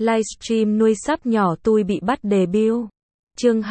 Livestream nuôi sắp nhỏ tui bị bắt debut. Chương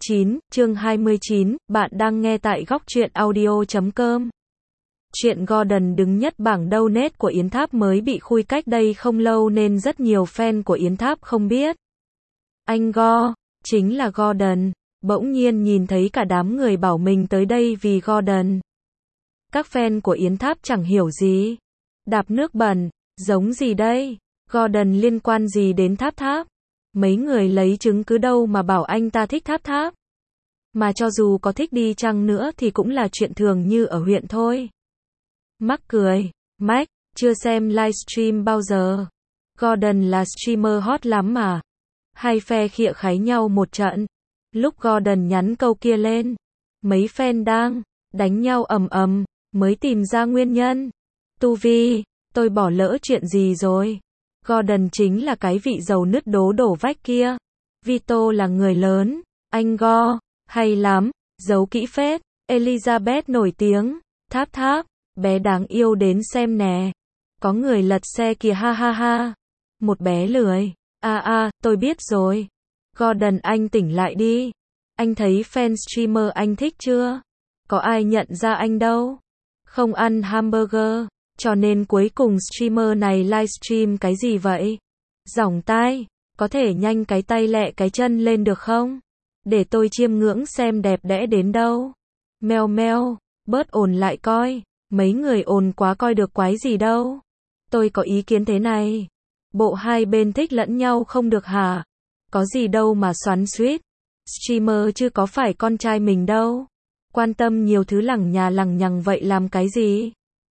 29, bạn đang nghe tại góc truyện audio.com. Chuyện Gordon đứng nhất bảng donate của Yến Tháp mới bị khui cách đây không lâu nên rất nhiều fan của Yến Tháp không biết. Anh chính là Gordon, bỗng nhiên nhìn thấy cả đám người bảo mình tới đây vì Gordon. Các fan của Yến Tháp chẳng hiểu gì. Đạp nước bẩn, giống gì đây? Gordon liên quan gì đến Tháp? Mấy người lấy chứng cứ đâu mà bảo anh ta thích Tháp? Mà cho dù có thích đi chăng nữa thì cũng là chuyện thường như ở huyện thôi. Mắc cười, Mac, chưa xem livestream bao giờ. Gordon là streamer hot lắm mà. Hai phe khịa kháy nhau một trận. Lúc Gordon nhắn câu kia lên, mấy fan đang đánh nhau ầm ầm, mới tìm ra nguyên nhân. Tu Vi, tôi bỏ lỡ chuyện gì rồi? Gordon chính là cái vị giàu nứt đổ vách kia. Vito là người lớn, anh hay lắm, giấu kỹ phết. Elizabeth nổi tiếng, Tháp, bé đáng yêu đến xem nè. Có người lật xe kìa ha. Một bé lười. Tôi biết rồi. Gordon anh tỉnh lại đi. Anh thấy fan streamer anh thích chưa? Có ai nhận ra anh đâu. Không ăn hamburger, cho nên cuối cùng streamer này livestream cái gì vậy? Giỏng tai, có thể nhanh cái tay lẹ cái chân lên được không? Để tôi chiêm ngưỡng xem đẹp đẽ đến đâu. Meo, bớt ồn lại coi, mấy người ồn quá coi được quái gì đâu. Tôi có ý kiến thế này. Bộ hai bên thích lẫn nhau không được hả? Có gì đâu mà xoắn xuýt. Streamer chứ có phải con trai mình đâu. Quan tâm nhiều thứ lằng nhằng vậy làm cái gì?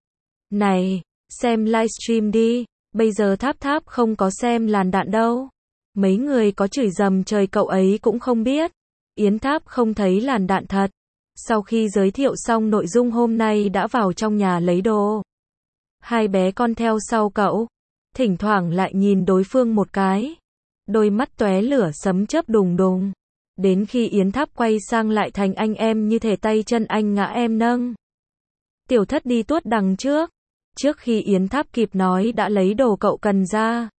Này, xem livestream đi, bây giờ Tháp không có xem làn đạn đâu. Mấy người có chửi dầm trời cậu ấy cũng không biết. Yến Tháp không thấy làn đạn thật. Sau khi giới thiệu xong nội dung hôm nay đã vào trong nhà lấy đồ. Hai bé con theo sau cậu, thỉnh thoảng lại nhìn đối phương một cái. Đôi mắt tóe lửa sấm chớp đùng. Đến khi Yến Tháp quay sang lại thành anh em như thể tay chân anh ngã em nâng. Tiểu Thất đi tuốt đằng trước. Trước khi Yến Tháp kịp nói đã lấy đồ cậu cần ra.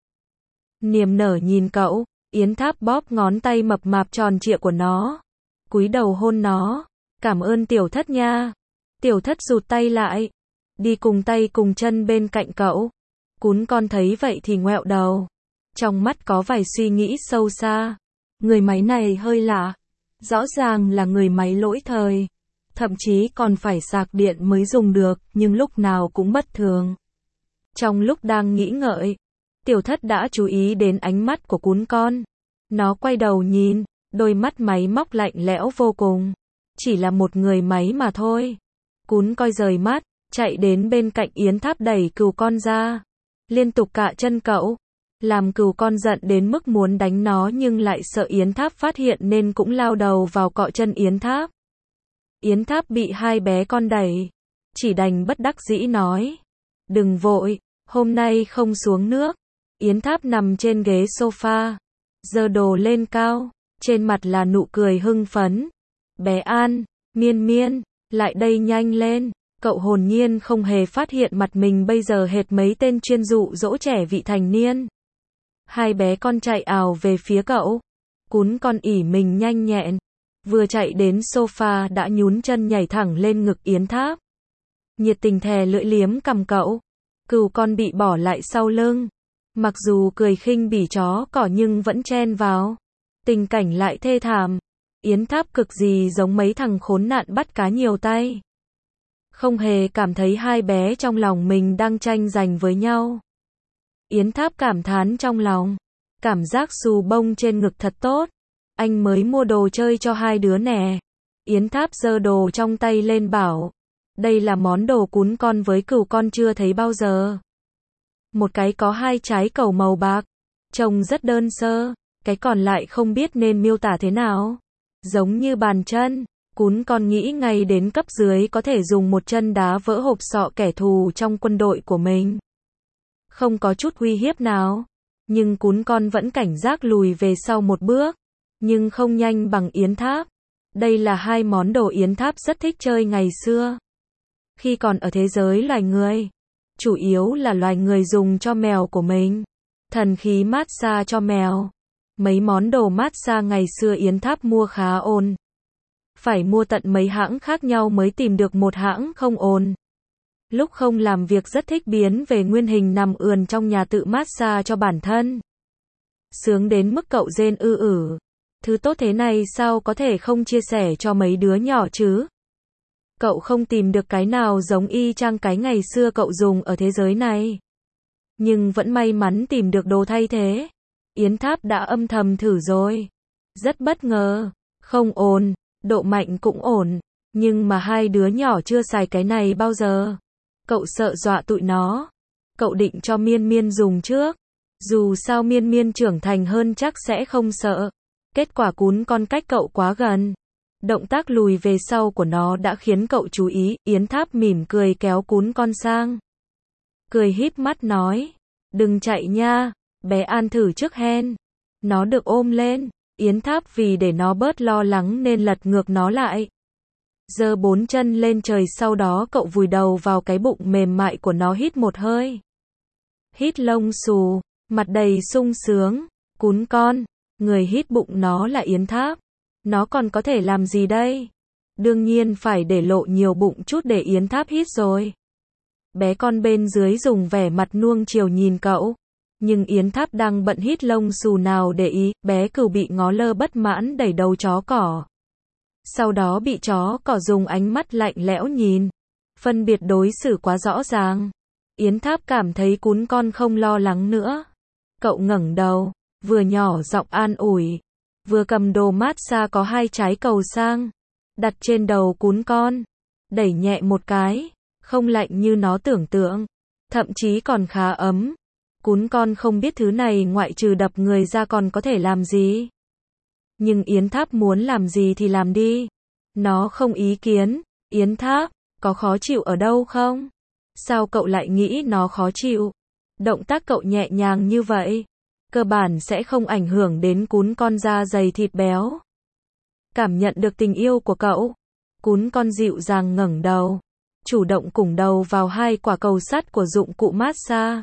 Niềm nở nhìn cậu, Yến Tháp bóp ngón tay mập mạp tròn trịa của nó. Cúi đầu hôn nó. Cảm ơn Tiểu Thất nha. Tiểu Thất rụt tay lại. Đi cùng tay cùng chân bên cạnh cậu. Cún con thấy vậy thì ngoẹo đầu. Trong mắt có vài suy nghĩ sâu xa. Người máy này hơi lạ. Rõ ràng là người máy lỗi thời. Thậm chí còn phải sạc điện mới dùng được, nhưng lúc nào cũng bất thường. Trong lúc đang nghĩ ngợi, Tiểu Thất đã chú ý đến ánh mắt của cún con. Nó quay đầu nhìn, đôi mắt máy móc lạnh lẽo vô cùng. Chỉ là một người máy mà thôi. Cún coi rời mắt, chạy đến bên cạnh Yến Tháp đẩy cừu con ra. Liên tục cạ chân cậu. Làm cừu con giận đến mức muốn đánh nó nhưng lại sợ Yến Tháp phát hiện nên cũng lao đầu vào cọ chân Yến Tháp. Yến Tháp bị hai bé con đẩy. Chỉ đành bất đắc dĩ nói. Đừng vội, hôm nay không xuống nước. Yến Tháp nằm trên ghế sofa. Giơ đồ lên cao. Trên mặt là nụ cười hưng phấn. Bé An, Miên, lại đây nhanh lên. Cậu hồn nhiên không hề phát hiện mặt mình bây giờ hệt mấy tên chuyên dụ dỗ trẻ vị thành niên. Hai bé con chạy ào về phía cậu. Cún con ỉ mình nhanh nhẹn. Vừa chạy đến sofa đã nhún chân nhảy thẳng lên ngực Yến Tháp. Nhiệt tình thè lưỡi liếm cằm cậu. Cừu con bị bỏ lại sau lưng. Mặc dù cười khinh bỉ chó cỏ nhưng vẫn chen vào. Tình cảnh lại thê thảm. Yến Tháp cực gì giống mấy thằng khốn nạn bắt cá nhiều tay. Không hề cảm thấy hai bé trong lòng mình đang tranh giành với nhau. Yến Tháp cảm thán trong lòng. Cảm giác xù bông trên ngực thật tốt. Anh mới mua đồ chơi cho hai đứa nè. Yến Tháp giơ đồ trong tay lên bảo. Đây là món đồ cún con với cừu con chưa thấy bao giờ. Một cái có hai trái cầu màu bạc. Trông rất đơn sơ. Cái còn lại không biết nên miêu tả thế nào. Giống như bàn chân. Cún con nghĩ ngay đến cấp dưới có thể dùng một chân đá vỡ hộp sọ kẻ thù trong quân đội của mình. Không có chút uy hiếp nào. Nhưng cún con vẫn cảnh giác lùi về sau một bước. Nhưng không nhanh bằng Yến Tháp. Đây là hai món đồ Yến Tháp rất thích chơi ngày xưa. Khi còn ở thế giới loài người. Chủ yếu là loài người dùng cho mèo của mình. Thần khí massage cho mèo. Mấy món đồ massage ngày xưa Yến Tháp mua khá ổn. Phải mua tận mấy hãng khác nhau mới tìm được một hãng không ổn. Lúc không làm việc rất thích biến về nguyên hình nằm ườn trong nhà tự massage cho bản thân. Sướng đến mức cậu rên ư. Thứ tốt thế này sao có thể không chia sẻ cho mấy đứa nhỏ chứ? Cậu không tìm được cái nào giống y chang cái ngày xưa cậu dùng ở thế giới này. Nhưng vẫn may mắn tìm được đồ thay thế. Yến Tháp đã âm thầm thử rồi. Rất bất ngờ. Không ổn, độ mạnh cũng ổn. Nhưng mà hai đứa nhỏ chưa xài cái này bao giờ. Cậu sợ dọa tụi nó. Cậu định cho Miên Miên dùng trước. Dù sao Miên Miên trưởng thành hơn chắc sẽ không sợ. Kết quả cún con cách cậu quá gần. Động tác lùi về sau của nó đã khiến cậu chú ý. Yến Tháp mỉm cười kéo cún con sang. Cười híp mắt nói. Đừng chạy nha. Bé An thử trước hen. Nó được ôm lên. Yến Tháp vì để nó bớt lo lắng nên lật ngược nó lại. Giơ 4 chân lên trời, sau đó cậu vùi đầu vào cái bụng mềm mại của nó, hít một hơi. Hít lông xù, mặt đầy sung sướng. Cún con, người hít bụng nó là Yến Tháp. Nó còn có thể làm gì đây? Đương nhiên phải để lộ nhiều bụng chút để Yến Tháp hít rồi. Bé con bên dưới dùng vẻ mặt nuông chiều nhìn cậu. Nhưng Yến Tháp đang bận hít lông xù nào để ý, bé cừu bị ngó lơ bất mãn đẩy đầu chó cỏ. Sau đó bị chó cỏ dùng ánh mắt lạnh lẽo nhìn. Phân biệt đối xử quá rõ ràng. Yến Tháp cảm thấy cún con không lo lắng nữa. Cậu ngẩng đầu, vừa nhỏ giọng an ủi, vừa cầm đồ massage có 2 trái cầu sang, đặt trên đầu cún con, đẩy nhẹ một cái, không lạnh như nó tưởng tượng, thậm chí còn khá ấm. Cún con không biết thứ này ngoại trừ đập người ra còn có thể làm gì. Nhưng Yến Tháp muốn làm gì thì làm đi. Nó không ý kiến. Yến Tháp, có khó chịu ở đâu không? Sao cậu lại nghĩ nó khó chịu? Động tác cậu nhẹ nhàng như vậy, cơ bản sẽ không ảnh hưởng đến cún con da dày thịt béo. Cảm nhận được tình yêu của cậu, cún con dịu dàng ngẩng đầu, chủ động củng đầu vào 2 quả cầu sắt của dụng cụ massage.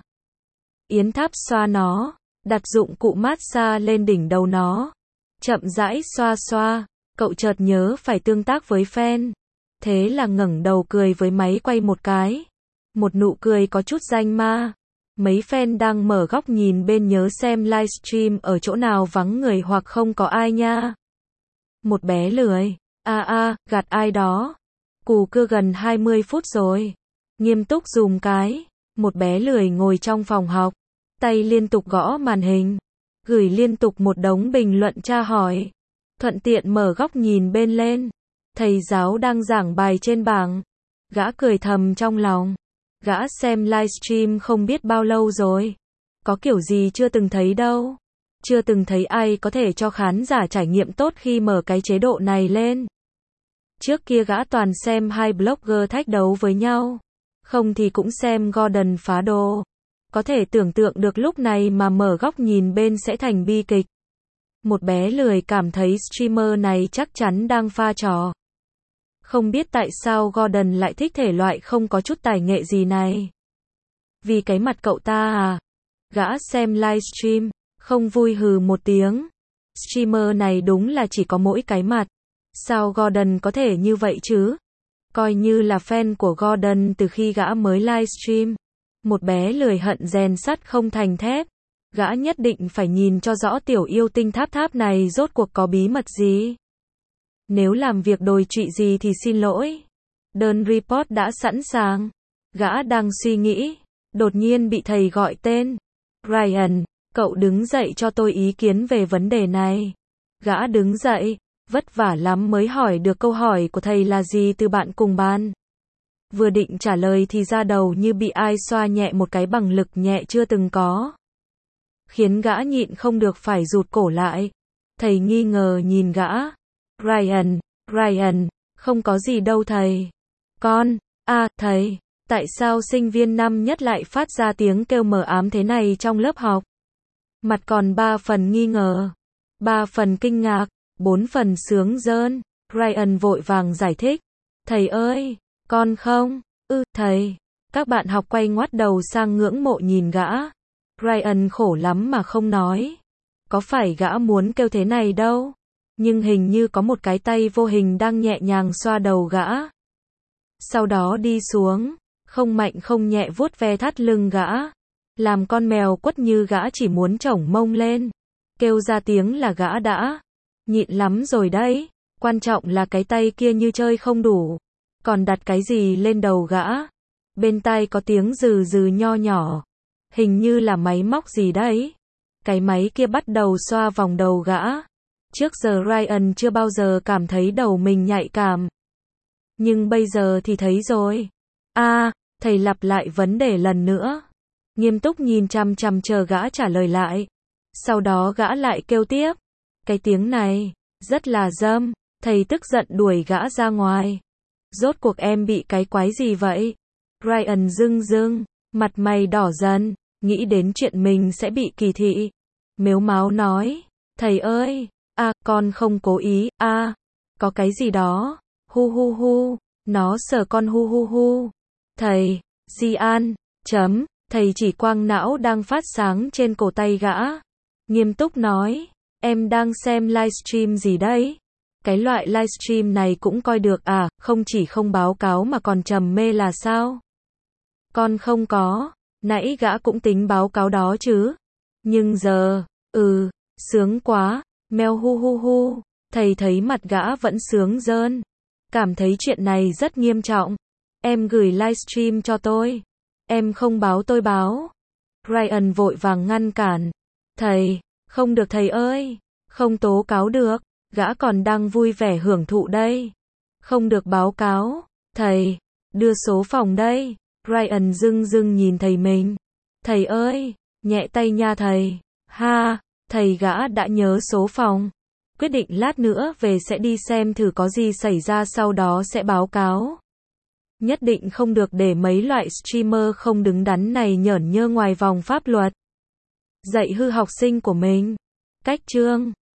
Yến Tháp xoa nó, đặt dụng cụ massage lên đỉnh đầu nó, chậm rãi xoa xoa. Cậu chợt nhớ phải tương tác với fan, thế là ngẩng đầu cười với máy quay một cái. Một nụ cười có chút danh ma. Mấy fan đang mở góc nhìn bên nhớ xem livestream ở chỗ nào vắng người hoặc không có ai nha. Một bé lười. Gạt ai đó. Cù cưa gần 20 phút rồi. Nghiêm túc dùm cái. Một bé lười ngồi trong phòng học, tay liên tục gõ màn hình, gửi liên tục một đống bình luận tra hỏi. Thuận tiện mở góc nhìn bên lên. Thầy giáo đang giảng bài trên bảng. Gã cười thầm trong lòng. Gã xem livestream không biết bao lâu rồi. Có kiểu gì chưa từng thấy đâu. Chưa từng thấy ai có thể cho khán giả trải nghiệm tốt khi mở cái chế độ này lên. Trước kia gã toàn xem 2 blogger thách đấu với nhau. Không thì cũng xem Gordon phá đồ. Có thể tưởng tượng được lúc này mà mở góc nhìn bên sẽ thành bi kịch. Một bé lười cảm thấy streamer này chắc chắn đang pha trò. Không biết tại sao Gordon lại thích thể loại không có chút tài nghệ gì này. Vì cái mặt cậu ta à? Gã xem livestream, không vui hừ một tiếng. Streamer này đúng là chỉ có mỗi cái mặt. Sao Gordon có thể như vậy chứ? Coi như là fan của Gordon từ khi gã mới livestream. Một bé lười hận rèn sắt không thành thép. Gã nhất định phải nhìn cho rõ tiểu yêu tinh Tháp Tháp này rốt cuộc có bí mật gì. Nếu làm việc đồi trụy gì thì xin lỗi. Đơn report đã sẵn sàng. Gã đang suy nghĩ. Đột nhiên bị thầy gọi tên. Ryan, cậu đứng dậy cho tôi ý kiến về vấn đề này. Gã đứng dậy. Vất vả lắm mới hỏi được câu hỏi của thầy là gì từ bạn cùng ban. Vừa định trả lời thì ra đầu như bị ai xoa nhẹ một cái bằng lực nhẹ chưa từng có. Khiến gã nhịn không được phải rụt cổ lại. Thầy nghi ngờ nhìn gã. Ryan, không có gì đâu thầy. Con, thầy, tại sao sinh viên năm nhất lại phát ra tiếng kêu mờ ám thế này trong lớp học? Mặt còn 3 phần nghi ngờ, 3 phần kinh ngạc, 4 phần sướng rơn. Ryan vội vàng giải thích. Thầy ơi, con không, thầy. Các bạn học quay ngoắt đầu sang ngưỡng mộ nhìn gã. Ryan khổ lắm mà không nói. Có phải gã muốn kêu thế này đâu. Nhưng hình như có một cái tay vô hình đang nhẹ nhàng xoa đầu gã. Sau đó đi xuống, không mạnh không nhẹ vuốt ve thắt lưng gã. Làm con mèo quất như gã chỉ muốn chổng mông lên. Kêu ra tiếng là gã đã nhịn lắm rồi đấy. Quan trọng là cái tay kia như chơi không đủ. Còn đặt cái gì lên đầu gã. Bên tai có tiếng rừ rừ nho nhỏ. Hình như là máy móc gì đấy. Cái máy kia bắt đầu xoa vòng đầu gã. Trước giờ Ryan chưa bao giờ cảm thấy đầu mình nhạy cảm. Nhưng bây giờ thì thấy rồi. Thầy lặp lại vấn đề lần nữa. Nghiêm túc nhìn chằm chằm chờ gã trả lời lại. Sau đó gã lại kêu tiếp. Cái tiếng này, rất là dâm. Thầy tức giận đuổi gã ra ngoài. Rốt cuộc em bị cái quái gì vậy? Ryan rưng rưng, mặt mày đỏ dần, nghĩ đến chuyện mình sẽ bị kỳ thị. Mếu máo nói, thầy ơi, con không cố ý, có cái gì đó, hu hu hu, nó sờ con hu hu hu. Thầy, Di An, thầy chỉ quang não đang phát sáng trên cổ tay gã. Nghiêm túc nói, em đang xem livestream gì đấy? Cái loại livestream này cũng coi được không chỉ không báo cáo mà còn trầm mê là sao? Con không có, nãy gã cũng tính báo cáo đó chứ. Nhưng giờ, sướng quá, meo hu hu hu, thầy thấy mặt gã vẫn sướng rơn. Cảm thấy chuyện này rất nghiêm trọng. Em gửi livestream cho tôi. Em không báo tôi báo. Ryan vội vàng ngăn cản. Thầy, không được thầy ơi, không tố cáo được. Gã còn đang vui vẻ hưởng thụ đây. Không được báo cáo. Thầy, đưa số phòng đây. Ryan rưng rưng nhìn thầy mình. Thầy ơi, nhẹ tay nha thầy. Thầy gã đã nhớ số phòng. Quyết định lát nữa về sẽ đi xem thử có gì xảy ra sau đó sẽ báo cáo. Nhất định không được để mấy loại streamer không đứng đắn này nhởn nhơ ngoài vòng pháp luật. Dạy hư học sinh của mình. Cách chương